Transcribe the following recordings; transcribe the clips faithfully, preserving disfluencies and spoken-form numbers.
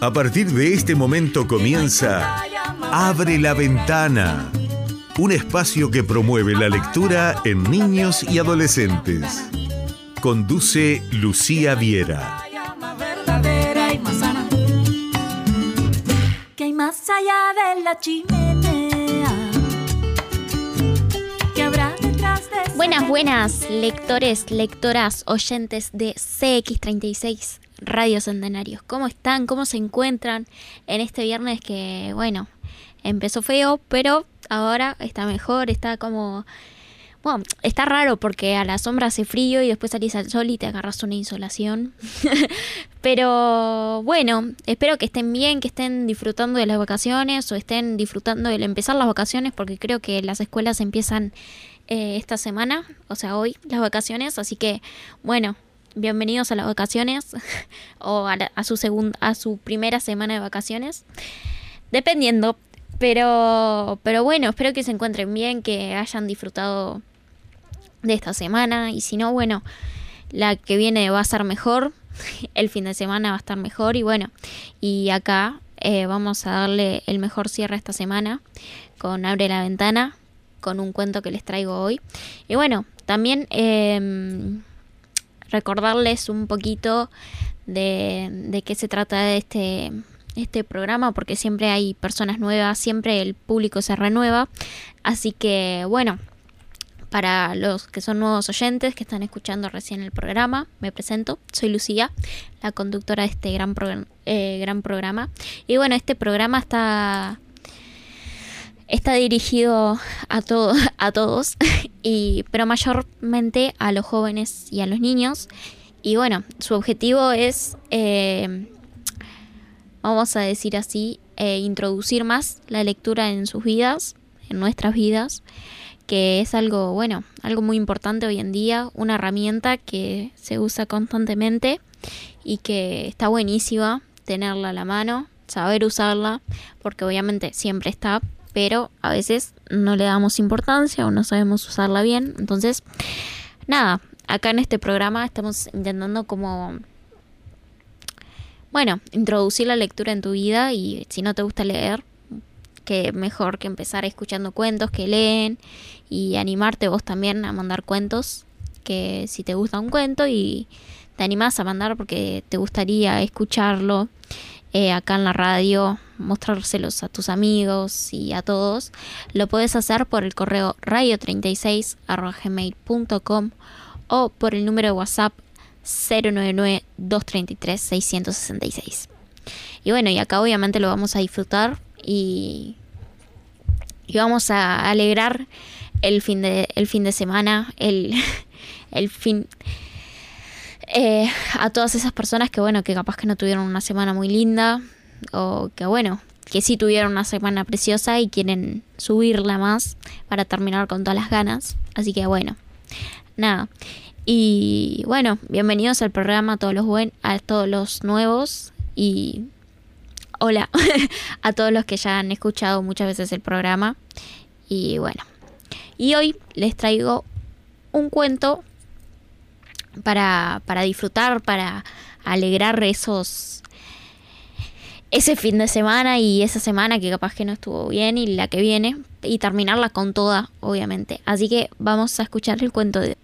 A partir de este momento comienza Abre la Ventana, un espacio que promueve la lectura en niños y adolescentes. Conduce Lucía Viera. Que hay más allá de la chimenea. Que habrá detrás de esa... Buenas, buenas, lectores, lectoras, oyentes de C X treinta y seis Radio Centenarios. ¿Cómo están? ¿Cómo se encuentran en este viernes que, bueno, empezó feo, pero ahora está mejor, está como... Bueno, está raro porque a la sombra hace frío y después salís al sol y te agarras una insolación. Pero bueno, espero que estén bien, que estén disfrutando de las vacaciones o estén disfrutando del empezar las vacaciones, porque creo que las escuelas empiezan eh, esta semana, o sea, hoy las vacaciones. Así que, bueno, bienvenidos a las vacaciones o a, la, a, su segunda, a su primera semana de vacaciones, dependiendo. Pero, pero bueno, espero que se encuentren bien, que hayan disfrutado de esta semana, y si no, bueno, la que viene va a ser mejor, el fin de semana va a estar mejor, y bueno, y acá eh, vamos a darle el mejor cierre a esta semana con Abre la Ventana, con un cuento que les traigo hoy. Y bueno, también eh, recordarles un poquito de, de qué se trata de este, este programa, porque siempre hay personas nuevas, siempre el público se renueva, así que bueno, para los que son nuevos oyentes que están escuchando recién el programa, me presento, soy Lucía, la conductora de este gran, progr- eh, gran programa. Y bueno, este programa está, está dirigido a, to- a todos, y, pero mayormente a los jóvenes y a los niños. Y bueno, su objetivo es, eh, vamos a decir así, eh, introducir más la lectura en sus vidas, en nuestras vidas, que es algo, bueno, algo muy importante hoy en día, una herramienta que se usa constantemente y que está buenísima tenerla a la mano, saber usarla, porque obviamente siempre está, pero a veces no le damos importancia o no sabemos usarla bien. Entonces, nada, acá en este programa estamos intentando como, bueno, introducir la lectura en tu vida, y si no te gusta leer, que mejor que empezar escuchando cuentos que leen, y animarte vos también a mandar cuentos, que si te gusta un cuento y te animás a mandar porque te gustaría escucharlo eh, acá en la radio, mostrárselos a tus amigos y a todos, lo puedes hacer por el correo radio treinta y seis arroba gmail punto com o por el número de WhatsApp cero nueve nueve dos tres tres seis seis seis. Y bueno, y acá obviamente lo vamos a disfrutar y, y vamos a alegrar el fin de el fin de semana, el, el fin eh, a todas esas personas que bueno, que capaz que no tuvieron una semana muy linda, o que bueno, que sí tuvieron una semana preciosa y quieren subirla más para terminar con todas las ganas. Así que bueno, nada. Y bueno, bienvenidos al programa a todos los buen, a todos los nuevos, y hola a todos los que ya han escuchado muchas veces el programa. Y bueno, y hoy les traigo un cuento para, para disfrutar, para alegrar esos ese fin de semana y esa semana que capaz que no estuvo bien, y la que viene, y terminarla con toda, obviamente. Así que vamos a escuchar el cuento de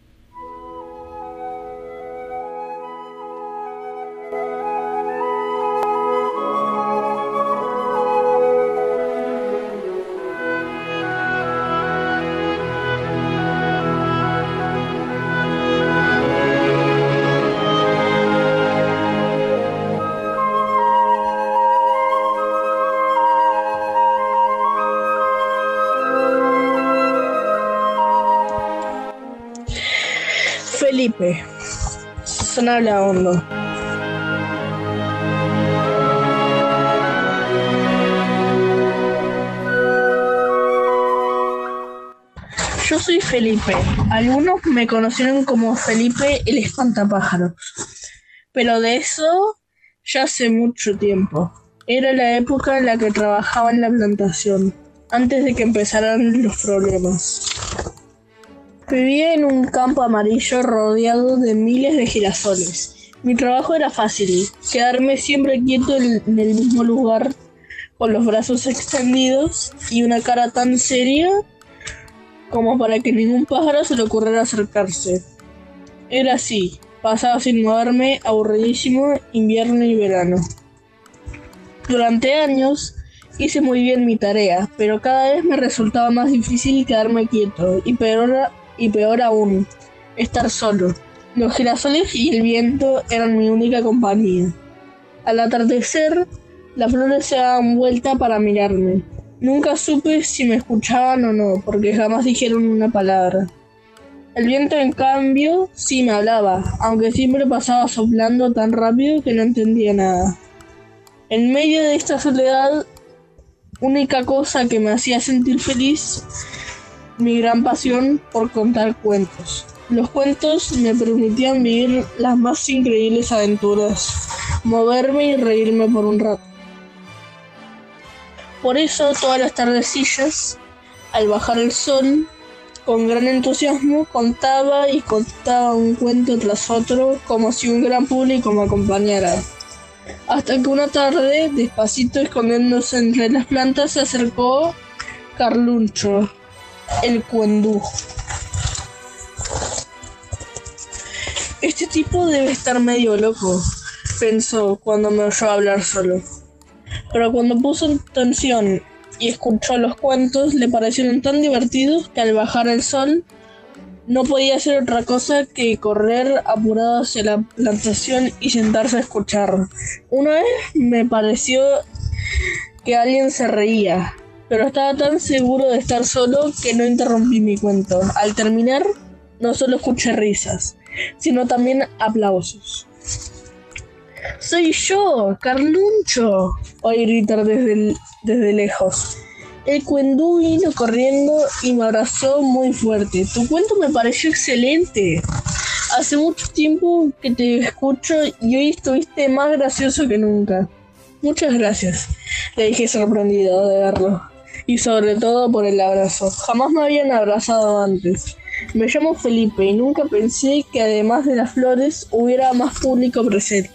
Felipe, Sanabria Hondo. Yo soy Felipe. Algunos me conocieron como Felipe el Espantapájaros, pero de eso ya hace mucho tiempo. Era la época en la que trabajaba en la plantación, antes de que empezaran los problemas. Vivía en un campo amarillo rodeado de miles de girasoles, Mi trabajo era fácil, quedarme siempre quieto en, en el mismo lugar, con los brazos extendidos y una cara tan seria como para que ningún pájaro se le ocurriera acercarse. Era así, pasaba sin moverme, aburridísimo, invierno y verano. Durante años hice muy bien mi tarea, pero cada vez me resultaba más difícil quedarme quieto, y peor, y peor aún, estar solo. Los girasoles y el viento eran mi única compañía. Al atardecer, las flores se daban vuelta para mirarme. Nunca supe si me escuchaban o no, porque jamás dijeron una palabra. El viento, en cambio, sí me hablaba, aunque siempre pasaba soplando tan rápido que no entendía nada. En medio de esta soledad, única cosa que me hacía sentir feliz, mi gran pasión por contar cuentos. Los cuentos me permitían vivir las más increíbles aventuras, moverme y reírme por un rato. Por eso, todas las tardecillas, al bajar el sol, con gran entusiasmo, contaba y contaba un cuento tras otro, como si un gran público me acompañara. Hasta que una tarde, despacito escondiéndose entre las plantas, se acercó Carluncho, el cuendú. Este tipo debe estar medio loco, pensó cuando me oyó hablar solo. Pero cuando puso atención y escuchó los cuentos, le parecieron tan divertidos que al bajar el sol no podía hacer otra cosa que correr apurado hacia la plantación y sentarse a escuchar. Una vez me pareció que alguien se reía, pero estaba tan seguro de estar solo que no interrumpí mi cuento. Al terminar, no solo escuché risas, sino también aplausos. ¡Soy yo, Carluncho!, oí gritar desde, el, desde lejos. El cuendú vino corriendo y me abrazó muy fuerte. Tu cuento me pareció excelente. Hace mucho tiempo que te escucho y hoy estuviste más gracioso que nunca. Muchas gracias, le dije sorprendido de verlo. Y sobre todo por el abrazo. Jamás me habían abrazado antes. Me llamo Felipe y nunca pensé que además de las flores hubiera más público presente.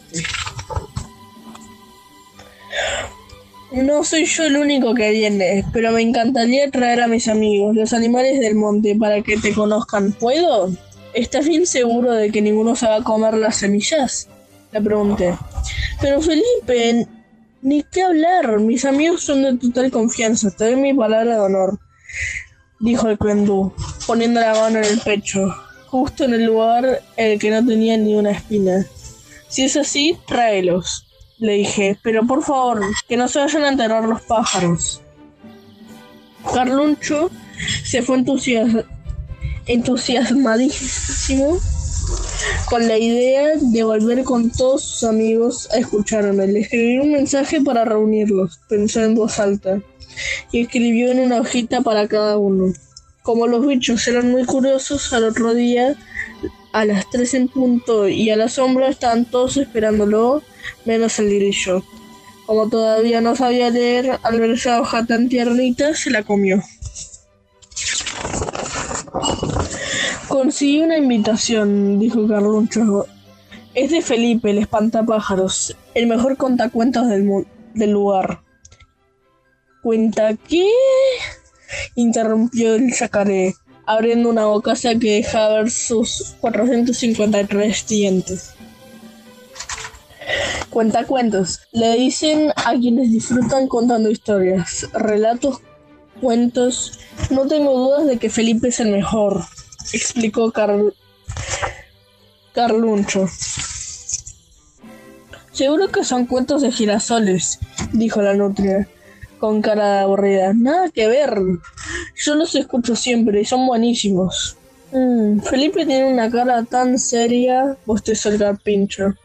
No soy yo el único que viene, pero me encantaría traer a mis amigos, los animales del monte, para que te conozcan. ¿Puedo? ¿Estás bien seguro de que ninguno se va a comer las semillas?, le pregunté. Pero Felipe, ni qué hablar, mis amigos son de total confianza, te doy mi palabra de honor, dijo el cuendú, poniendo la mano en el pecho, justo en el lugar en el que no tenía ni una espina. Si es así, tráelos, le dije, pero por favor, que no se vayan a enterrar los pájaros. Carluncho se fue entusias- entusiasmadísimo con la idea de volver con todos sus amigos a escucharme. Le escribí un mensaje para reunirlos, pensó en voz alta, y escribió en una hojita para cada uno. Como los bichos eran muy curiosos, al otro día, a las tres en punto y a la sombra, estaban todos esperándolo, menos el grillo. Como todavía no sabía leer, al ver esa hoja tan tiernita, se la comió. Conseguí una invitación, dijo Carluncho. Es de Felipe, el espantapájaros, el mejor contacuentos del, mu- del lugar. ¿Cuenta qué?, interrumpió el yacaré, abriendo una bocaza que dejaba ver sus cuatrocientos cincuenta y tres dientes. Cuentacuentos, le dicen a quienes disfrutan contando historias, relatos, cuentos. No tengo dudas de que Felipe es el mejor, explicó Car- Carluncho. Seguro que son cuentos de girasoles, dijo la nutria, con cara de aburrida. Nada que ver, yo los escucho siempre y son buenísimos. Mm, Felipe tiene una cara tan seria, bostezó el carpincho.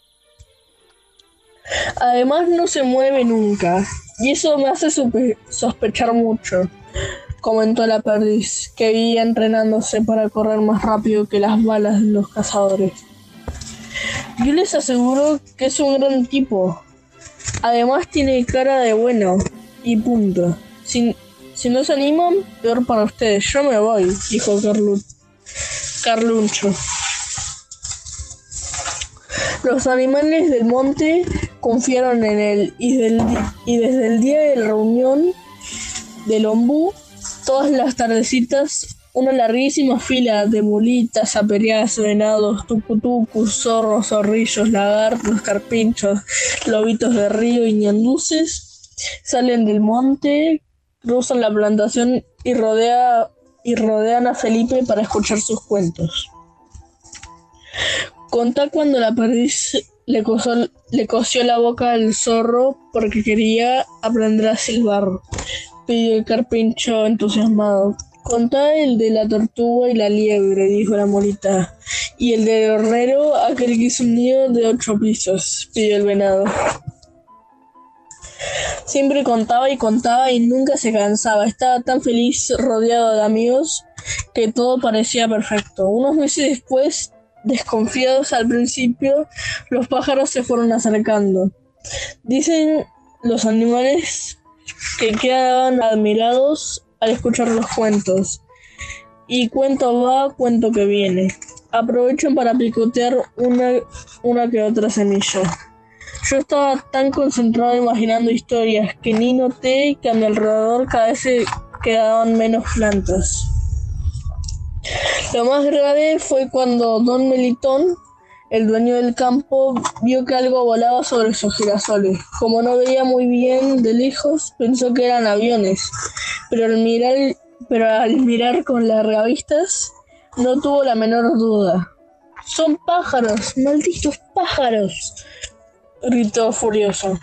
Además no se mueve nunca, y eso me hace sospe- sospechar mucho, comentó la perdiz, que vivía entrenándose para correr más rápido que las balas de los cazadores. Yo les aseguro que es un gran tipo. Además tiene cara de bueno, y punto. Si, si no se animan, peor para ustedes. Yo me voy, dijo Carlu- Carluncho. Los animales del monte confiaron en él y, del, y desde el día de la reunión del ombú, todas las tardecitas, una larguísima fila de mulitas, aperiadas, venados, tucutucus, zorros, zorrillos, lagartos, carpinchos, lobitos de río y ñanduces salen del monte, cruzan la plantación y, rodea, y rodean a Felipe para escuchar sus cuentos. Contá cuando la perdiz le cosió, le cosió la boca al zorro porque quería aprender a silbar, pidió el carpincho entusiasmado. Contá el de la tortuga y la liebre, dijo la mulita, y el del hornero, aquel que hizo un nido de ocho pisos, pidió el venado. Siempre contaba y contaba y nunca se cansaba. Estaba tan feliz rodeado de amigos que todo parecía perfecto. Unos meses después, desconfiados al principio, los pájaros se fueron acercando. Dicen los animales que quedaban admirados al escuchar los cuentos. Y cuento va, cuento que viene. Aprovechan para picotear una, una que otra semilla. Yo estaba tan concentrado imaginando historias que ni noté que a mi alrededor cada vez se quedaban menos plantas. Lo más grave fue cuando don Melitón, el dueño del campo, vio que algo volaba sobre sus girasoles. Como no veía muy bien de lejos, pensó que eran aviones, pero al mirar, pero al mirar con largavistas no tuvo la menor duda. ¡Son pájaros! ¡Malditos pájaros!, gritó furioso.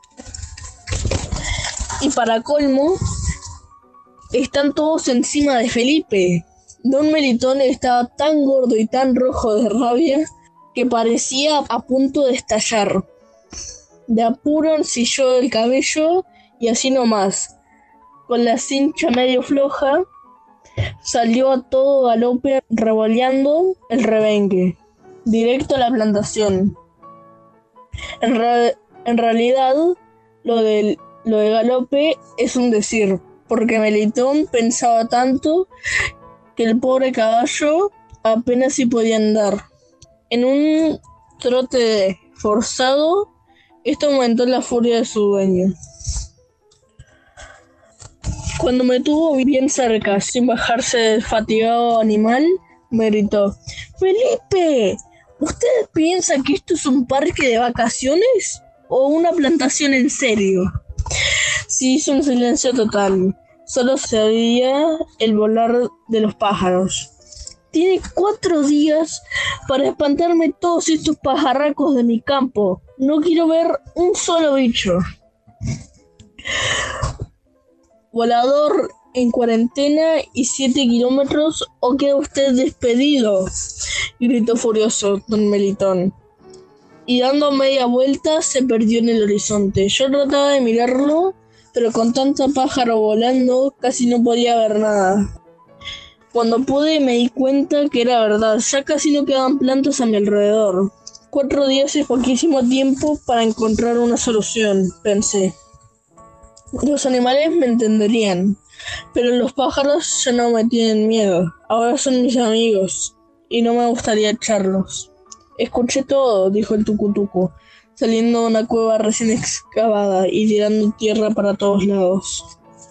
Y para colmo, están todos encima de Felipe. Don Melitón estaba tan gordo y tan rojo de rabia que parecía a punto de estallar. De apuro ensilló el cabello y así nomás, con la cincha medio floja, salió a todo galope revoleando el rebenque, directo a la plantación. En, re- en realidad, lo de, lo de galope es un decir, porque Melitón pensaba tanto que el pobre caballo apenas si podía andar. En un trote forzado, esto aumentó la furia de su dueño. Cuando me tuvo bien cerca, sin bajarse del fatigado animal, me gritó: ¡Felipe! ¿Usted piensa que esto es un parque de vacaciones o una plantación en serio? Se hizo un silencio total. Solo se oía el volar de los pájaros. Tiene cuatro días para espantarme todos estos pajarracos de mi campo. No quiero ver un solo bicho. Volador en cuarentena y siete kilómetros o queda usted despedido, gritó furioso don Melitón. Y dando media vuelta se perdió en el horizonte. Yo trataba de mirarlo, pero con tanto pájaro volando casi no podía ver nada. Cuando pude me di cuenta que era verdad, ya casi no quedaban plantas a mi alrededor. Cuatro días es poquísimo tiempo para encontrar una solución, pensé. Los animales me entenderían, pero los pájaros ya no me tienen miedo. Ahora son mis amigos, y no me gustaría echarlos. Escuché todo, dijo el tucutuco, saliendo de una cueva recién excavada y tirando tierra para todos lados.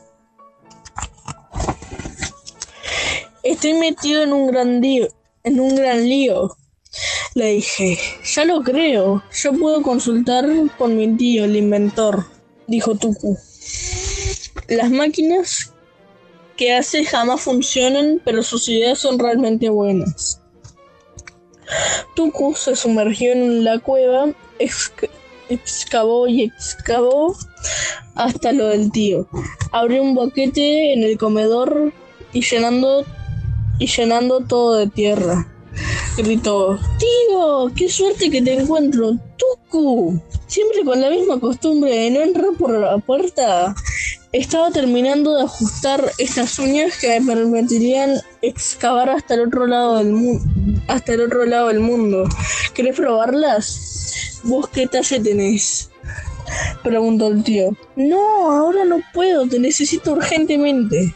Estoy metido en un gran lío, en un gran lío, le dije. Ya lo creo, yo puedo consultar con mi tío, el inventor, dijo Tucu. Las máquinas que hace jamás funcionan, pero sus ideas son realmente buenas. Tucu se sumergió en la cueva, exc- excavó y excavó hasta lo del tío. Abrió un boquete en el comedor y llenando y llenando todo de tierra. Gritó: ¡Tío! ¡Qué suerte que te encuentro! ¡Tucu! Siempre con la misma costumbre de no entrar por la puerta. Estaba terminando de ajustar estas uñas que me permitirían excavar hasta el otro lado del mundo. Hasta el otro lado del mundo. ¿Querés probarlas? ¿Vos qué talle tenés?, preguntó el tío. No, ahora no puedo, te necesito urgentemente.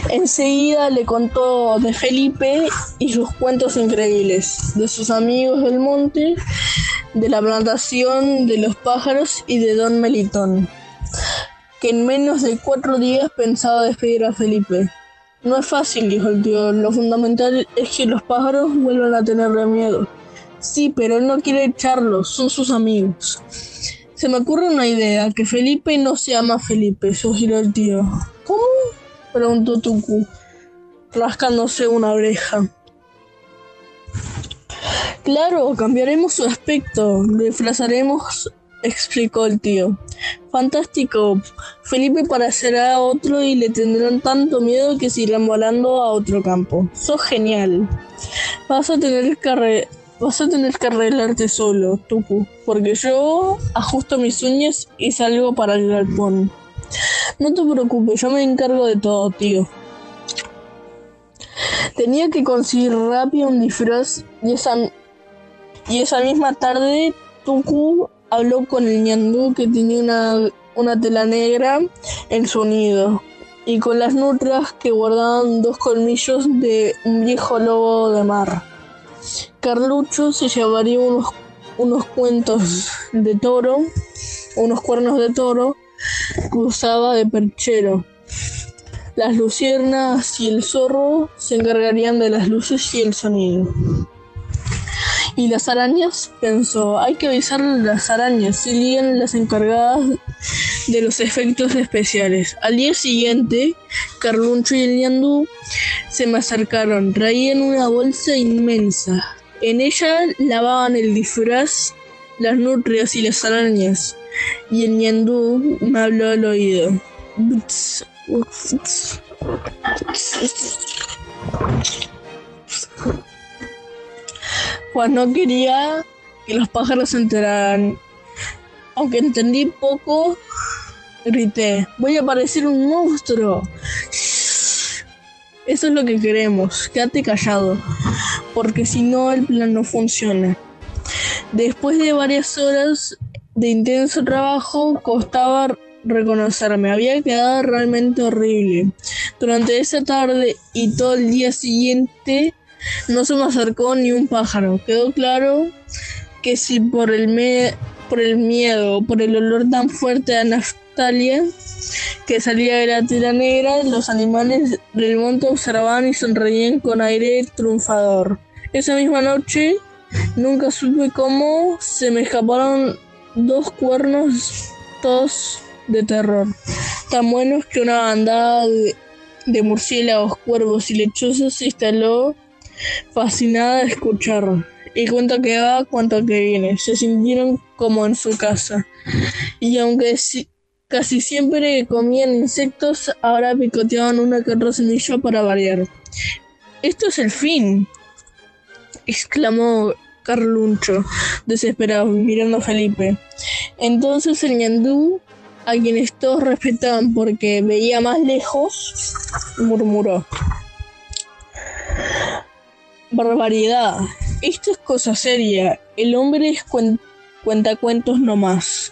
Enseguida le contó de Felipe y sus cuentos increíbles, de sus amigos del monte, de la plantación, de los pájaros y de Don Melitón, que en menos de cuatro días pensaba despedir a Felipe. No es fácil, dijo el tío, lo fundamental es que los pájaros vuelvan a tenerle miedo. Sí, pero él no quiere echarlos, son sus amigos. Se me ocurre una idea, que Felipe no se llama Felipe, sugirió el tío. ¿Cómo? Preguntó Tucu, rascándose una oreja. Claro, cambiaremos su aspecto, lo disfrazaremos, explicó el tío. Fantástico, Felipe parecerá otro y le tendrán tanto miedo que se irán volando a otro campo. Sos genial. Vas a tener que arre- vas a tener que arreglarte solo, Tucu, porque yo ajusto mis uñas y salgo para el galpón. No te preocupes, yo me encargo de todo, tío. Tenía que conseguir rápido un disfraz y esa, y esa misma tarde Tucu habló con el ñandú que tenía una, una tela negra en su nido y con las nutrias que guardaban dos colmillos de un viejo lobo de mar. Carlucho se llevaría unos, unos cuentos de toro, unos cuernos de toro que usaba de perchero. Las luciernas y el zorro se encargarían de las luces y el sonido. Y las arañas, pensó, hay que avisarle a las arañas, serían las encargadas de los efectos especiales. Al día siguiente, Carluncho y el ñandú se me acercaron, traían una bolsa inmensa. En ella lavaban el disfraz, las nutrias y las arañas. Y el ñandú me habló al oído. Pues no quería que los pájaros se enteraran. Aunque entendí poco, grité, voy a parecer un monstruo. Eso es lo que queremos, quédate callado, porque si no el plan no funciona. Después de varias horas de intenso trabajo, costaba reconocerme, había quedado realmente horrible. Durante esa tarde y todo el día siguiente no se me acercó ni un pájaro. Quedó claro que si por el, me por el miedo, por el olor tan fuerte de naftalia que salía de la tela negra, los animales del monte observaban y sonreían con aire triunfador. Esa misma noche, nunca supe cómo, se me escaparon dos cuernos, todos de terror, tan buenos que una bandada de, de murciélagos, cuervos y lechuzas se instaló fascinada de escuchar. Y cuenta que va, cuenta que viene. Se sintieron como en su casa. Y aunque si, casi siempre comían insectos, ahora picoteaban una que otra semilla para variar. «Esto es el fin», exclamó Carluncho, desesperado, mirando a Felipe. Entonces el ñandú, a quienes todos respetaban porque veía más lejos, murmuró: «Barbaridad, esto es cosa seria, el hombre es cuen- cuentacuentos nomás».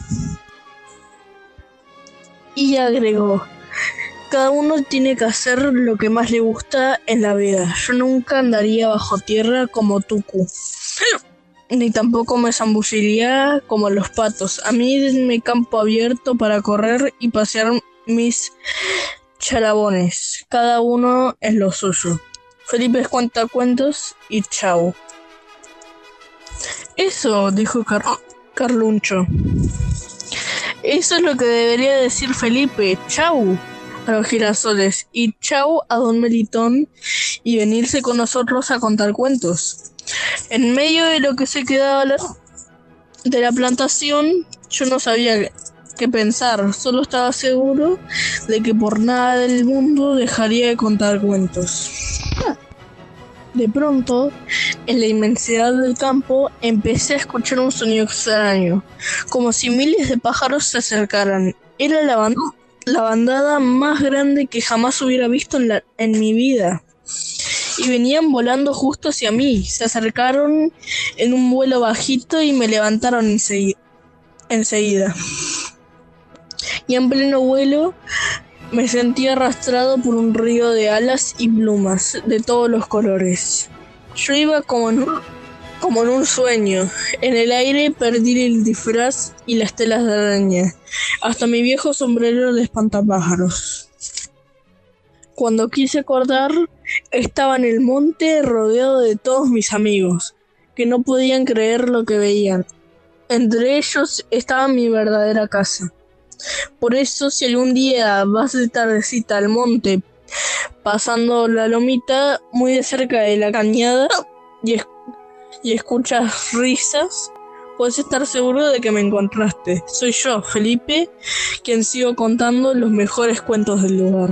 Y agregó: «Cada uno tiene que hacer lo que más le gusta en la vida. Yo nunca andaría bajo tierra como Tucu, ni tampoco me zambulliría como los patos. A mí denme campo abierto para correr y pasear mis charabones. Cada uno es lo suyo. Felipe es cuentacuentos y chau». «Eso», dijo Car- Carluncho. «Eso es lo que debería decir Felipe. Chau a los girasoles y chau a Don Melitón y venirse con nosotros a contar cuentos». En medio de lo que se quedaba la, de la plantación, yo no sabía qué pensar, solo estaba seguro de que por nada del mundo dejaría de contar cuentos. De pronto, en la inmensidad del campo, empecé a escuchar un sonido extraño, como si miles de pájaros se acercaran. Era la, ban- la bandada más grande que jamás hubiera visto en, la, en mi vida. Y venían volando justo hacia mí. Se acercaron en un vuelo bajito y me levantaron ensegui- enseguida. Y en pleno vuelo Me sentí arrastrado por un río de alas y plumas de todos los colores. Yo iba como en un, como en un sueño. En el aire perdí el disfraz y las telas de araña, hasta mi viejo sombrero de espantapájaros. Cuando quise acordar, estaba en el monte rodeado de todos mis amigos, que no podían creer lo que veían. Entre ellos estaba mi verdadera casa. Por eso, si algún día vas de tardecita al monte, pasando la lomita muy de cerca de la cañada y, es- y escuchas risas, puedes estar seguro de que me encontraste. Soy yo, Felipe, quien sigo contando los mejores cuentos del lugar.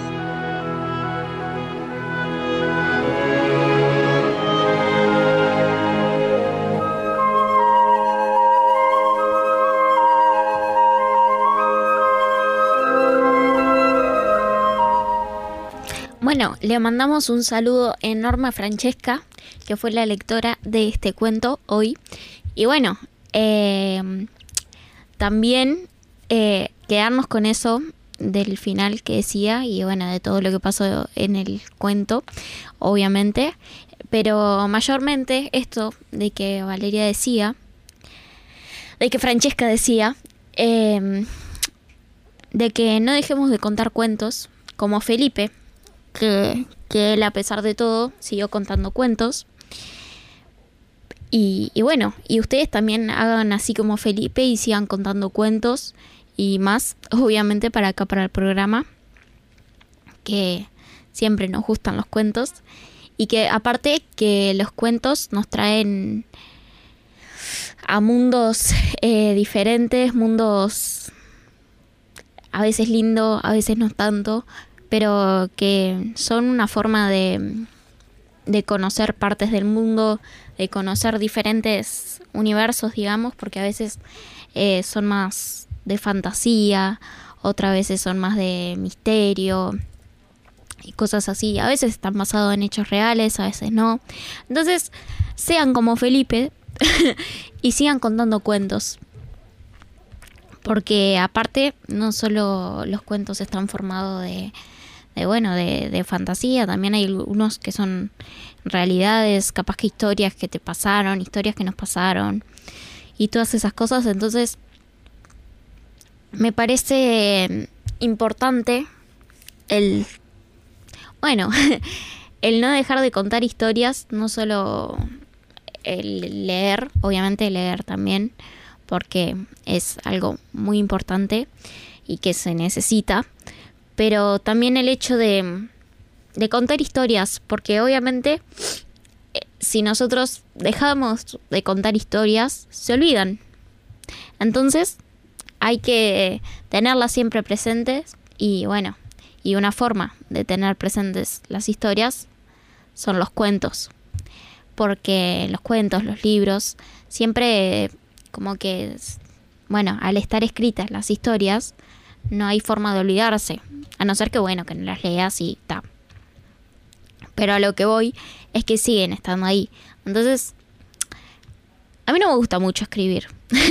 Bueno, le mandamos un saludo enorme a Francesca, que fue la lectora de este cuento hoy. Y bueno, eh, también eh, quedarnos con eso del final que decía y bueno, de todo lo que pasó en el cuento, obviamente. Pero mayormente esto de que Valeria decía, de que Francesca decía, eh, de que no dejemos de contar cuentos como Felipe, que, que él a pesar de todo siguió contando cuentos. Y, y bueno, y ustedes también hagan así como Felipe y sigan contando cuentos y más, obviamente para acá, para el programa, que siempre nos gustan los cuentos. Y que aparte que los cuentos nos traen a mundos eh, diferentes, mundos a veces lindos, a veces no tanto, pero que son una forma de, de conocer partes del mundo, de conocer diferentes universos, digamos, porque a veces eh, son más de fantasía, otras veces son más de misterio y cosas así. A veces están basados en hechos reales, a veces no. Entonces, sean como Felipe y sigan contando cuentos. Porque aparte, no solo los cuentos están formados de, de bueno, de, de fantasía, también hay unos que son realidades, capaz que historias que te pasaron, historias que nos pasaron y todas esas cosas. Entonces, me parece importante el, bueno, el no dejar de contar historias, no solo el leer, obviamente leer también, porque es algo muy importante y que se necesita, pero también el hecho de, de contar historias, porque obviamente eh, si nosotros dejamos de contar historias, se olvidan. Entonces hay que tenerlas siempre presentes y bueno, y una forma de tener presentes las historias son los cuentos, porque los cuentos, los libros, siempre como que, bueno, al estar escritas las historias, no hay forma de olvidarse, a no ser que, bueno, que no las leas y ta. Pero a lo que voy es que siguen estando ahí. Entonces, a mí no me gusta mucho escribir.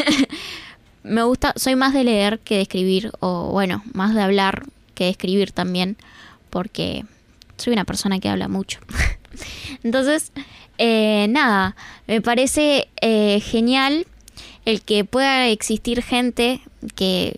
Me gusta, soy más de leer que de escribir, o bueno, más de hablar que de escribir también, porque soy una persona que habla mucho. Entonces, eh, nada, me parece eh, genial el que pueda existir gente que,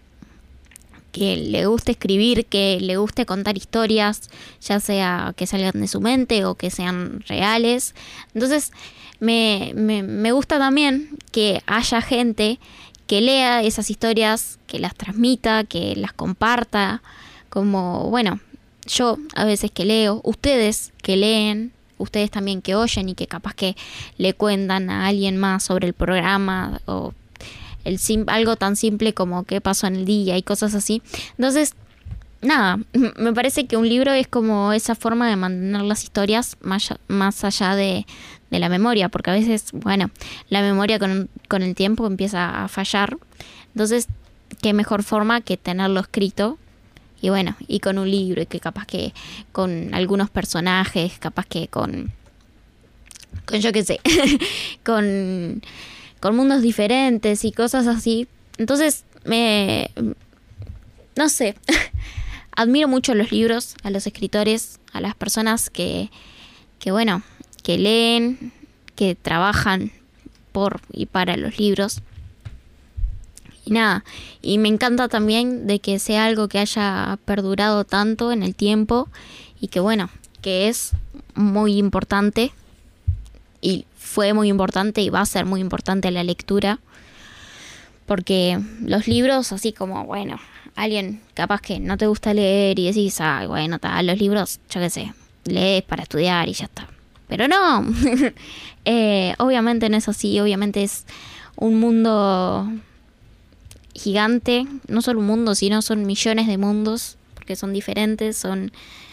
que le guste escribir, que le guste contar historias, ya sea que salgan de su mente o que sean reales. Entonces, me, me, me gusta también que haya gente que lea esas historias, que las transmita, que las comparta, como, bueno, yo a veces que leo, ustedes que leen, ustedes también que oyen y que capaz que le cuentan a alguien más sobre el programa o el sim- algo tan simple como qué pasó en el día y cosas así. Entonces, nada, me parece que un libro es como esa forma de mantener las historias más, más allá de, de la memoria, porque a veces, bueno, la memoria con, con el tiempo empieza a fallar. Entonces, qué mejor forma que tenerlo escrito. Y bueno, y con un libro, y que capaz que con algunos personajes, capaz que con, con yo qué sé, con, con mundos diferentes y cosas así. Entonces, me, no sé, admiro mucho los libros, a los escritores, a las personas que, que bueno, que leen, que trabajan por y para los libros. Y nada, y me encanta también de que sea algo que haya perdurado tanto en el tiempo y que bueno, que es muy importante y fue muy importante y va a ser muy importante la lectura, porque los libros, así como, bueno, alguien capaz que no te gusta leer y decís, ay, bueno, tal, los libros, yo qué sé, lees para estudiar y ya está. Pero no, eh, obviamente no es así, obviamente es un mundo gigante, no solo un mundo, sino son millones de mundos, porque son diferentes, son,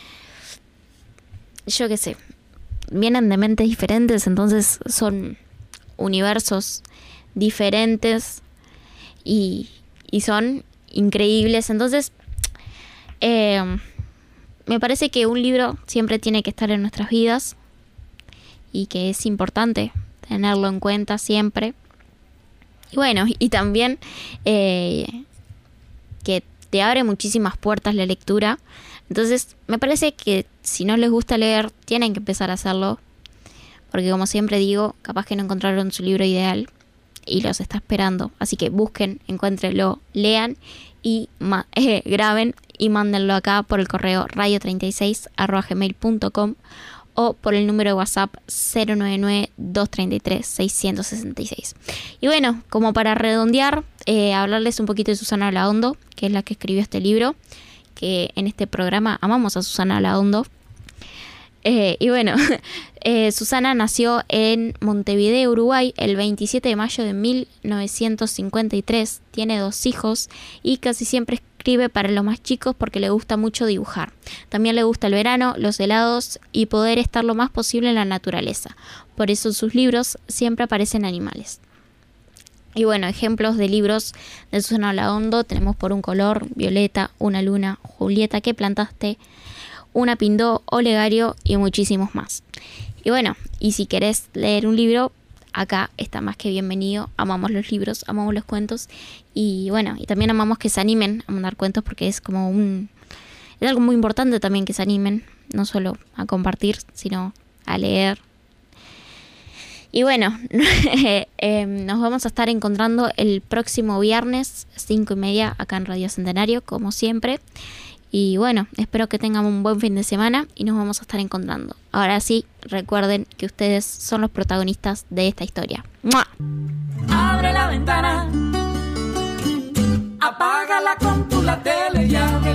yo qué sé, vienen de mentes diferentes, entonces son universos diferentes y, y son increíbles. Entonces, eh, me parece que un libro siempre tiene que estar en nuestras vidas y que es importante tenerlo en cuenta siempre. Y bueno, y también eh, que te abre muchísimas puertas la lectura. Entonces, me parece que si no les gusta leer, tienen que empezar a hacerlo. Porque como siempre digo, capaz que no encontraron su libro ideal y los está esperando. Así que busquen, encuéntrenlo, lean y ma- eh, graben y mándenlo acá por el correo radio treinta y seis arroba gmail punto com o por el número de WhatsApp cero nueve nueve, dos tres tres, seis seis seis. Y bueno, como para redondear, eh, hablarles un poquito de Susana Olaondo, que es la que escribió este libro, que en este programa amamos a Susana Olaondo. Eh, y bueno, eh, Susana nació en Montevideo, Uruguay, el veintisiete de mayo de mil novecientos cincuenta y tres. Tiene dos hijos y casi siempre escribe para los más chicos porque le gusta mucho dibujar. También le gusta el verano, los helados y poder estar lo más posible en la naturaleza. Por eso en sus libros siempre aparecen animales. Y bueno, ejemplos de libros de Susana Olaondo tenemos Por un color, Violeta, Una luna, Julieta, ¿qué plantaste?, Una pindó, Olegario y muchísimos más. Y bueno, y si querés leer un libro, acá está más que bienvenido. Amamos los libros, amamos los cuentos. Y bueno, y también amamos que se animen a mandar cuentos porque es como un... es algo muy importante también que se animen, no solo a compartir, sino a leer. Y bueno, eh, nos vamos a estar encontrando el próximo viernes, cinco y media, acá en Radio Centenario, como siempre. Y bueno, espero que tengan un buen fin de semana y nos vamos a estar encontrando. Ahora sí, recuerden que ustedes son los protagonistas de esta historia. ¡Mua! Abre la ventana, apágala con tu la tele ya.